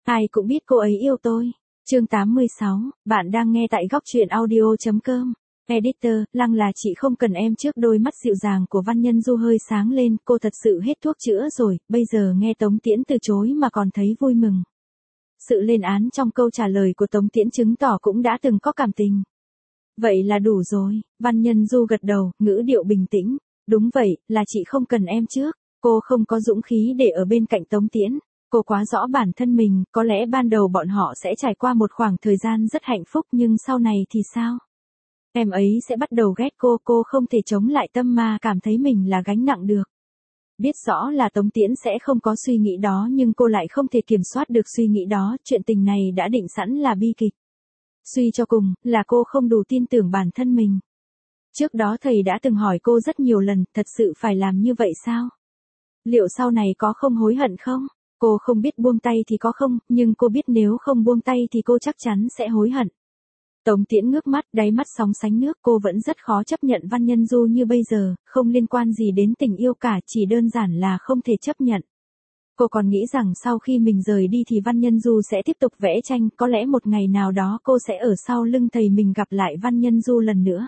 Ai cũng biết cô ấy yêu tôi. Chương 86, bạn đang nghe tại góc truyện audio.com. Editor, Lăng là chị không cần em trước. Đôi mắt dịu dàng của Văn Nhân Du hơi sáng lên, cô thật sự hết thuốc chữa rồi, bây giờ nghe Tống Tiễn từ chối mà còn thấy vui mừng. Sự lên án trong câu trả lời của Tống Tiễn chứng tỏ cũng đã từng có cảm tình. Vậy là đủ rồi, Văn Nhân Du gật đầu, ngữ điệu bình tĩnh. Đúng vậy, là chị không cần em trước. Cô không có dũng khí để ở bên cạnh Tống Tiễn. Cô quá rõ bản thân mình, có lẽ ban đầu bọn họ sẽ trải qua một khoảng thời gian rất hạnh phúc nhưng sau này thì sao? Em ấy sẽ bắt đầu ghét cô không thể chống lại tâm ma cảm thấy mình là gánh nặng được. Biết rõ là Tống Tiễn sẽ không có suy nghĩ đó nhưng cô lại không thể kiểm soát được suy nghĩ đó, chuyện tình này đã định sẵn là bi kịch. Suy cho cùng, là cô không đủ tin tưởng bản thân mình. Trước đó thầy đã từng hỏi cô rất nhiều lần, thật sự phải làm như vậy sao? Liệu sau này có không hối hận không? Cô không biết buông tay thì có không, nhưng cô biết nếu không buông tay thì cô chắc chắn sẽ hối hận. Tống Tiễn ngước mắt, đáy mắt sóng sánh nước, cô vẫn rất khó chấp nhận Văn Nhân Du như bây giờ, không liên quan gì đến tình yêu cả, chỉ đơn giản là không thể chấp nhận. Cô còn nghĩ rằng sau khi mình rời đi thì Văn Nhân Du sẽ tiếp tục vẽ tranh, có lẽ một ngày nào đó cô sẽ ở sau lưng thầy mình gặp lại Văn Nhân Du lần nữa.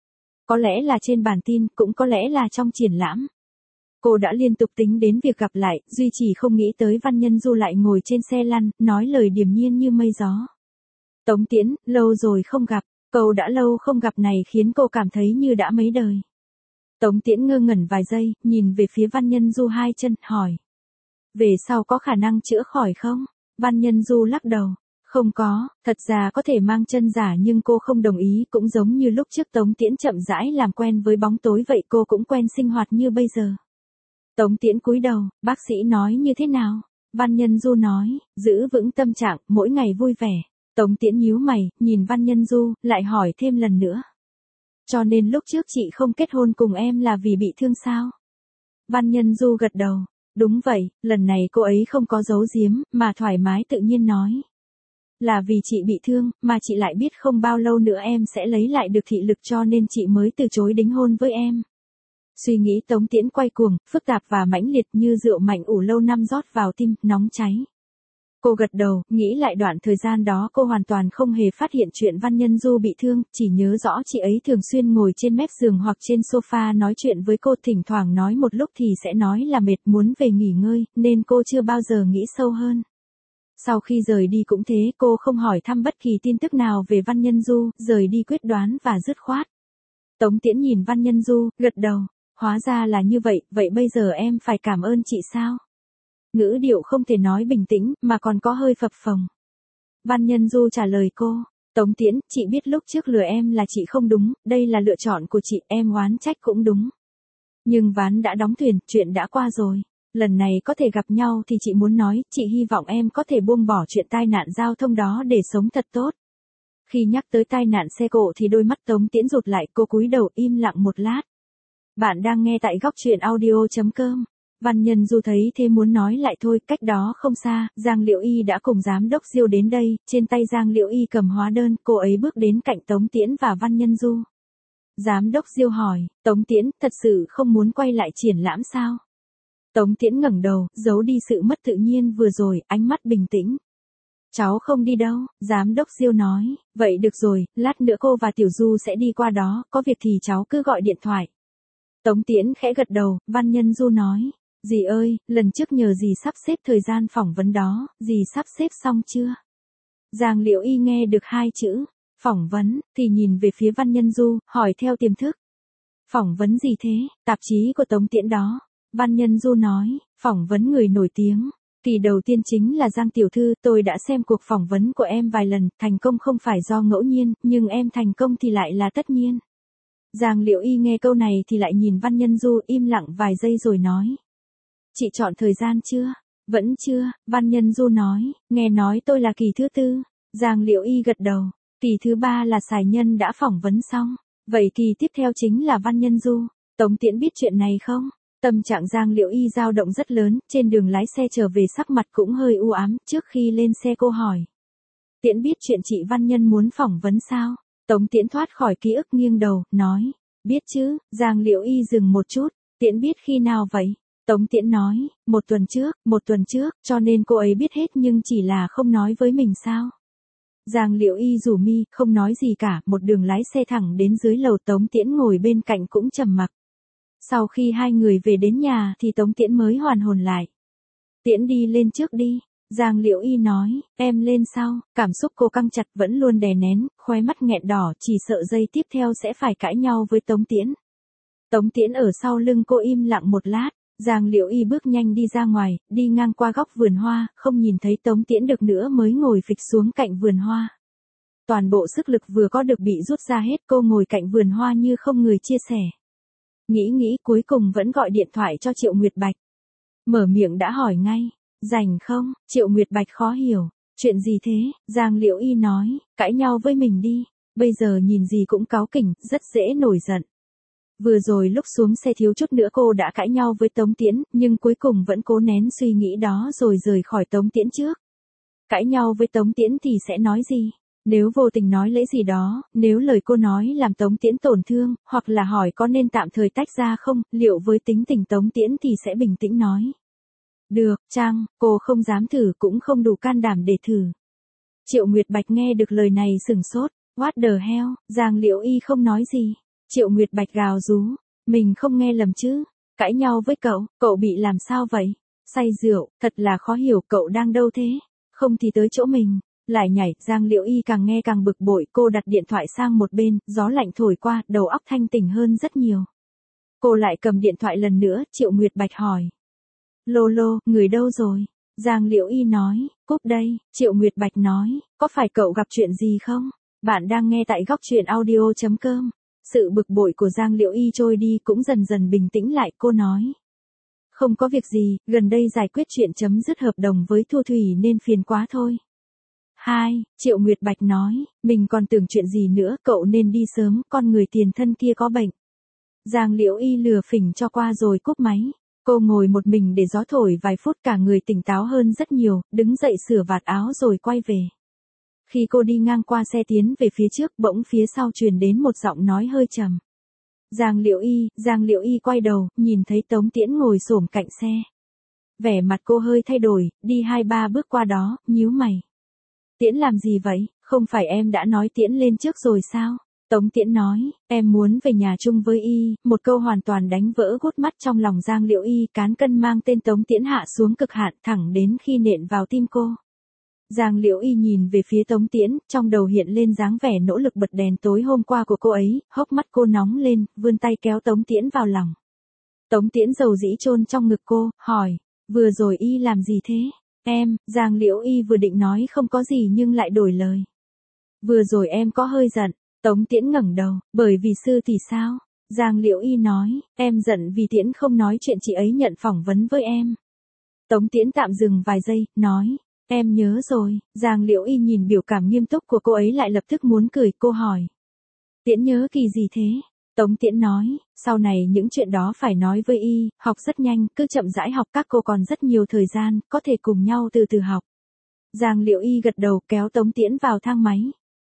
Có lẽ là trên bản tin, cũng có lẽ là trong triển lãm. Cô đã liên tục tính đến việc gặp lại, duy chỉ không nghĩ tới Văn Nhân Du lại ngồi trên xe lăn, nói lời điềm nhiên như mây gió. Tống Tiễn, lâu rồi không gặp, câu đã lâu không gặp này khiến cô cảm thấy như đã mấy đời. Tống Tiễn ngơ ngẩn vài giây, nhìn về phía Văn Nhân Du hai chân, hỏi. Về sau có khả năng chữa khỏi không? Văn Nhân Du lắc đầu. Không có, thật ra có thể mang chân giả nhưng cô không đồng ý, cũng giống như lúc trước Tống Tiễn chậm rãi làm quen với bóng tối vậy, cô cũng quen sinh hoạt như bây giờ. Tống Tiễn cúi đầu, bác sĩ nói như thế nào? Văn Nhân Du nói, giữ vững tâm trạng, mỗi ngày vui vẻ. Tống Tiễn nhíu mày, nhìn Văn Nhân Du, lại hỏi thêm lần nữa. Cho nên lúc trước chị không kết hôn cùng em là vì bị thương sao? Văn Nhân Du gật đầu. Đúng vậy, lần này cô ấy không có giấu giếm, mà thoải mái tự nhiên nói. Là vì chị bị thương, mà chị lại biết không bao lâu nữa em sẽ lấy lại được thị lực cho nên chị mới từ chối đính hôn với em. Suy nghĩ Tống Tiễn quay cuồng, phức tạp và mãnh liệt như rượu mạnh ủ lâu năm rót vào tim, nóng cháy. Cô gật đầu, nghĩ lại đoạn thời gian đó cô hoàn toàn không hề phát hiện chuyện Văn Nhân Du bị thương, chỉ nhớ rõ chị ấy thường xuyên ngồi trên mép giường hoặc trên sofa nói chuyện với cô, thỉnh thoảng nói một lúc thì sẽ nói là mệt muốn về nghỉ ngơi, nên cô chưa bao giờ nghĩ sâu hơn. Sau khi rời đi cũng thế, cô không hỏi thăm bất kỳ tin tức nào về Văn Nhân Du, rời đi quyết đoán và dứt khoát. Tống Tiễn nhìn Văn Nhân Du, gật đầu. Hóa ra là như vậy, vậy bây giờ em phải cảm ơn chị sao? Ngữ điệu không thể nói bình tĩnh, mà còn có hơi phập phồng. Văn Nhân Du trả lời cô. Tống Tiễn, chị biết lúc trước lừa em là chị không đúng, đây là lựa chọn của chị, em oán trách cũng đúng. Nhưng ván đã đóng thuyền, chuyện đã qua rồi. Lần này có thể gặp nhau thì chị muốn nói, chị hy vọng em có thể buông bỏ chuyện tai nạn giao thông đó để sống thật tốt. Khi nhắc tới tai nạn xe cộ thì đôi mắt Tống Tiễn rụt lại, cô cúi đầu im lặng một lát. Bạn đang nghe tại góc truyện audio.com. Văn Nhân Du thấy thế muốn nói lại thôi, cách đó không xa, Giang Liễu Y đã cùng giám đốc Diêu đến đây, trên tay Giang Liễu Y cầm hóa đơn, cô ấy bước đến cạnh Tống Tiễn và Văn Nhân Du. Giám đốc Diêu hỏi, Tống Tiễn, thật sự không muốn quay lại triển lãm sao? Tống Tiễn ngẩng đầu, giấu đi sự mất tự nhiên vừa rồi, ánh mắt bình tĩnh. Cháu không đi đâu, giám đốc Diêu nói, vậy được rồi, lát nữa cô và Tiểu Du sẽ đi qua đó, có việc thì cháu cứ gọi điện thoại. Tống Tiễn khẽ gật đầu, Văn Nhân Du nói, dì ơi, lần trước nhờ dì sắp xếp thời gian phỏng vấn đó, dì sắp xếp xong chưa? Giang Liễu Y nghe được hai chữ, phỏng vấn, thì nhìn về phía Văn Nhân Du, hỏi theo tiềm thức. Phỏng vấn gì thế, tạp chí của Tống Tiễn đó. Văn Nhân Du nói, phỏng vấn người nổi tiếng. Kỳ đầu tiên chính là Giang Tiểu Thư, tôi đã xem cuộc phỏng vấn của em vài lần, thành công không phải do ngẫu nhiên, nhưng em thành công thì lại là tất nhiên. Giang Liễu Y nghe câu này thì lại nhìn Văn Nhân Du, im lặng vài giây rồi nói. Chị chọn thời gian chưa? Vẫn chưa, Văn Nhân Du nói, nghe nói tôi là kỳ thứ tư. Giang Liễu Y gật đầu, kỳ thứ ba là Sài Nhân đã phỏng vấn xong, vậy kỳ tiếp theo chính là Văn Nhân Du. Tống Tiễn biết chuyện này không? Tâm trạng Giang Liễu Y dao động rất lớn, trên đường lái xe trở về sắc mặt cũng hơi u ám, trước khi lên xe cô hỏi. Tiễn biết chuyện chị Văn Nhân muốn phỏng vấn sao? Tống Tiễn thoát khỏi ký ức nghiêng đầu, nói, biết chứ. Giang Liễu Y dừng một chút, Tiễn biết khi nào vậy? Tống Tiễn nói, một tuần trước, cho nên cô ấy biết hết nhưng chỉ là không nói với mình sao. Giang Liễu Y rủ mi, không nói gì cả, một đường lái xe thẳng đến dưới lầu. Tống Tiễn ngồi bên cạnh cũng trầm mặc. Sau khi hai người về đến nhà thì Tống Tiễn mới hoàn hồn lại. Tiễn đi lên trước đi. Giang Liễu Y nói, em lên sau. Cảm xúc cô căng chặt vẫn luôn đè nén, khóe mắt nghẹn đỏ, chỉ sợ giây tiếp theo sẽ phải cãi nhau với Tống Tiễn. Tống Tiễn ở sau lưng cô im lặng một lát. Giang Liễu Y bước nhanh đi ra ngoài, đi ngang qua góc vườn hoa, không nhìn thấy Tống Tiễn được nữa mới ngồi phịch xuống cạnh vườn hoa. Toàn bộ sức lực vừa có được bị rút ra hết, cô ngồi cạnh vườn hoa như không người chia sẻ. Nghĩ cuối cùng vẫn gọi điện thoại cho Triệu Nguyệt Bạch. Mở miệng đã hỏi ngay, rảnh không? Triệu Nguyệt Bạch khó hiểu, chuyện gì thế? Giang Liễu Y nói, cãi nhau với mình đi, bây giờ nhìn gì cũng cáu kỉnh, rất dễ nổi giận. Vừa rồi lúc xuống xe thiếu chút nữa cô đã cãi nhau với Tống Tiễn, nhưng cuối cùng vẫn cố nén suy nghĩ đó rồi rời khỏi Tống Tiễn trước. Cãi nhau với Tống Tiễn thì sẽ nói gì? Nếu vô tình nói lễ gì đó, nếu lời cô nói làm Tống Tiễn tổn thương, hoặc là hỏi có nên tạm thời tách ra không, liệu với tính tình Tống Tiễn thì sẽ bình tĩnh nói. Được, chăng, cô không dám thử cũng không đủ can đảm để thử. Triệu Nguyệt Bạch nghe được lời này sửng sốt, what the hell, Giang Liễu Y không nói gì. Triệu Nguyệt Bạch gào rú, mình không nghe lầm chứ, cãi nhau với cậu bị làm sao vậy? Say rượu, thật là khó hiểu, cậu đang đâu thế? Không thì tới chỗ mình. Lại nhảy, Giang Liễu Y càng nghe càng bực bội, cô đặt điện thoại sang một bên, gió lạnh thổi qua, đầu óc thanh tỉnh hơn rất nhiều. Cô lại cầm điện thoại lần nữa, Triệu Nguyệt Bạch hỏi. Lô, người đâu rồi? Giang Liễu Y nói, cúp đây. Triệu Nguyệt Bạch nói, có phải cậu gặp chuyện gì không? Bạn đang nghe tại góc truyện audio.com. Sự bực bội của Giang Liễu Y trôi đi cũng dần dần bình tĩnh lại, cô nói. Không có việc gì, gần đây giải quyết chuyện chấm dứt hợp đồng với Thu Thủy nên phiền quá thôi. Triệu Nguyệt Bạch nói, mình còn tưởng chuyện gì nữa, cậu nên đi sớm, con người tiền thân kia có bệnh. Giang Liễu Y lừa phỉnh cho qua rồi cúp máy. Cô ngồi một mình để gió thổi vài phút, cả người tỉnh táo hơn rất nhiều, đứng dậy sửa vạt áo rồi quay về. Khi cô đi ngang qua xe tiến về phía trước, bỗng phía sau truyền đến một giọng nói hơi trầm. Giang Liễu Y quay đầu, nhìn thấy Tống Tiễn ngồi xổm cạnh xe. Vẻ mặt cô hơi thay đổi, đi 2-3 bước qua đó, nhíu mày. Tiễn làm gì vậy, không phải em đã nói Tiễn lên trước rồi sao? Tống Tiễn nói, em muốn về nhà chung với Y, một câu hoàn toàn đánh vỡ gút mắt trong lòng Giang Liễu Y, cán cân mang tên Tống Tiễn hạ xuống cực hạn thẳng đến khi nện vào tim cô. Giang Liễu Y nhìn về phía Tống Tiễn, trong đầu hiện lên dáng vẻ nỗ lực bật đèn tối hôm qua của cô ấy, hốc mắt cô nóng lên, vươn tay kéo Tống Tiễn vào lòng. Tống Tiễn dầu dĩ chôn trong ngực cô, hỏi, vừa rồi Y làm gì thế? Giang Liễu Y vừa định nói không có gì nhưng lại đổi lời. Vừa rồi em có hơi giận. Tống Tiễn ngẩng đầu, bởi vì sư thì sao? Giang Liễu Y nói, em giận vì Tiễn không nói chuyện chị ấy nhận phỏng vấn với em. Tống Tiễn tạm dừng vài giây, nói, em nhớ rồi. Giang Liễu Y nhìn biểu cảm nghiêm túc của cô ấy lại lập tức muốn cười, cô hỏi. Tiễn nhớ kỳ gì thế? Tống Tiễn nói, sau này những chuyện đó phải nói với Y, học rất nhanh, cứ chậm rãi học, các cô còn rất nhiều thời gian, có thể cùng nhau từ từ học. Giang Liễu Y gật đầu, kéo Tống Tiễn vào thang máy.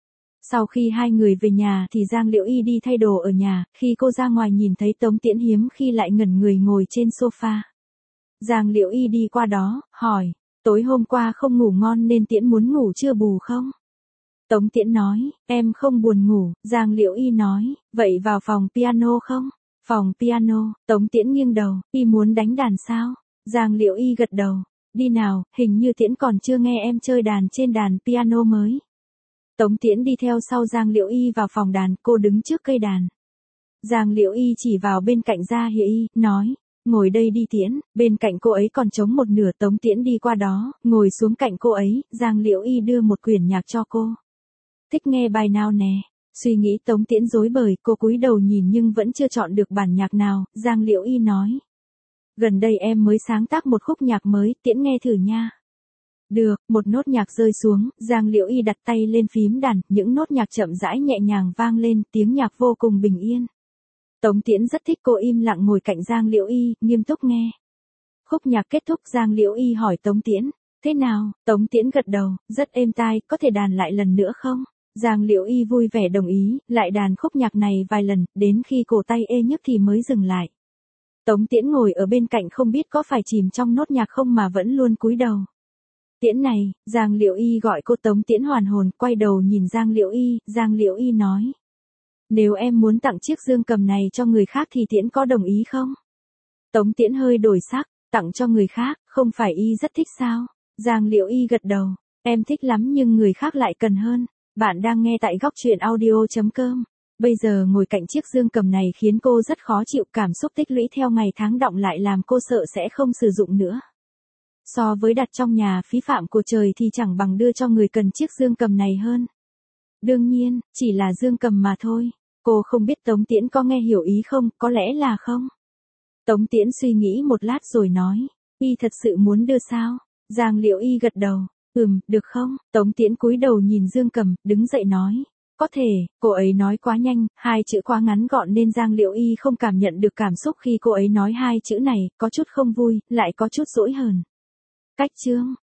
Sau khi hai người về nhà thì Giang Liễu Y đi thay đồ ở nhà, khi cô ra ngoài nhìn thấy Tống Tiễn hiếm khi lại ngẩn người ngồi trên sofa. Giang Liễu Y đi qua đó, hỏi, tối hôm qua không ngủ ngon nên Tiễn muốn ngủ trưa bù không? Tống Tiễn nói, em không buồn ngủ. Giang Liễu Y nói, vậy vào phòng piano không? Phòng piano. Tống Tiễn nghiêng đầu, Y muốn đánh đàn sao? Giang Liễu Y gật đầu, đi nào, hình như Tiễn còn chưa nghe em chơi đàn trên đàn piano mới. Tống Tiễn đi theo sau Giang Liễu Y vào phòng đàn, cô đứng trước cây đàn. Giang Liễu Y chỉ vào bên cạnh Gia Hi Y, nói, ngồi đây đi Tiễn, bên cạnh cô ấy còn trống một nửa. Tống Tiễn đi qua đó, ngồi xuống cạnh cô ấy, Giang Liễu Y đưa một quyển nhạc cho cô. Thích nghe bài nào nè? Suy nghĩ Tống Tiễn rối bời, cô cúi đầu nhìn nhưng vẫn chưa chọn được bản nhạc nào. Giang Liễu Y nói, gần đây em mới sáng tác một khúc nhạc mới, Tiễn nghe thử nha. Được, một nốt nhạc rơi xuống, Giang Liễu Y đặt tay lên phím đàn, những nốt nhạc chậm rãi nhẹ nhàng vang lên, tiếng nhạc vô cùng bình yên. Tống Tiễn rất thích, cô im lặng ngồi cạnh Giang Liễu Y, nghiêm túc nghe. Khúc nhạc kết thúc, Giang Liễu Y hỏi Tống Tiễn, thế nào? Tống Tiễn gật đầu, rất êm tai, có thể đàn lại lần nữa không? Giang Liễu Y vui vẻ đồng ý, lại đàn khúc nhạc này vài lần, đến khi cổ tay ê nhức thì mới dừng lại. Tống Tiễn ngồi ở bên cạnh không biết có phải chìm trong nốt nhạc không mà vẫn luôn cúi đầu. Tiễn này, Giang Liễu Y gọi cô. Tống Tiễn hoàn hồn, quay đầu nhìn Giang Liễu Y, Giang Liễu Y nói. Nếu em muốn tặng chiếc dương cầm này cho người khác thì Tiễn có đồng ý không? Tống Tiễn hơi đổi sắc, tặng cho người khác, không phải Y rất thích sao? Giang Liễu Y gật đầu, em thích lắm nhưng người khác lại cần hơn. Bạn đang nghe tại góc truyện audio.com. Bây giờ ngồi cạnh chiếc dương cầm này khiến cô rất khó chịu, cảm xúc tích lũy theo ngày tháng đọng lại làm cô sợ sẽ không sử dụng nữa. So với đặt trong nhà phí phạm của trời thì chẳng bằng đưa cho người cần chiếc dương cầm này hơn. Đương nhiên, chỉ là dương cầm mà thôi. Cô không biết Tống Tiễn có nghe hiểu ý không, có lẽ là không. Tống Tiễn suy nghĩ một lát rồi nói, Y thật sự muốn đưa sao? Giang Liễu Y gật đầu, được không? Tống Tiễn cúi đầu nhìn dương cầm, đứng dậy nói, có thể. Cô ấy nói quá nhanh, hai chữ quá ngắn gọn nên Giang Liễu Y không cảm nhận được cảm xúc khi cô ấy nói hai chữ này, có chút không vui, lại có chút dỗi hờn. Cách chương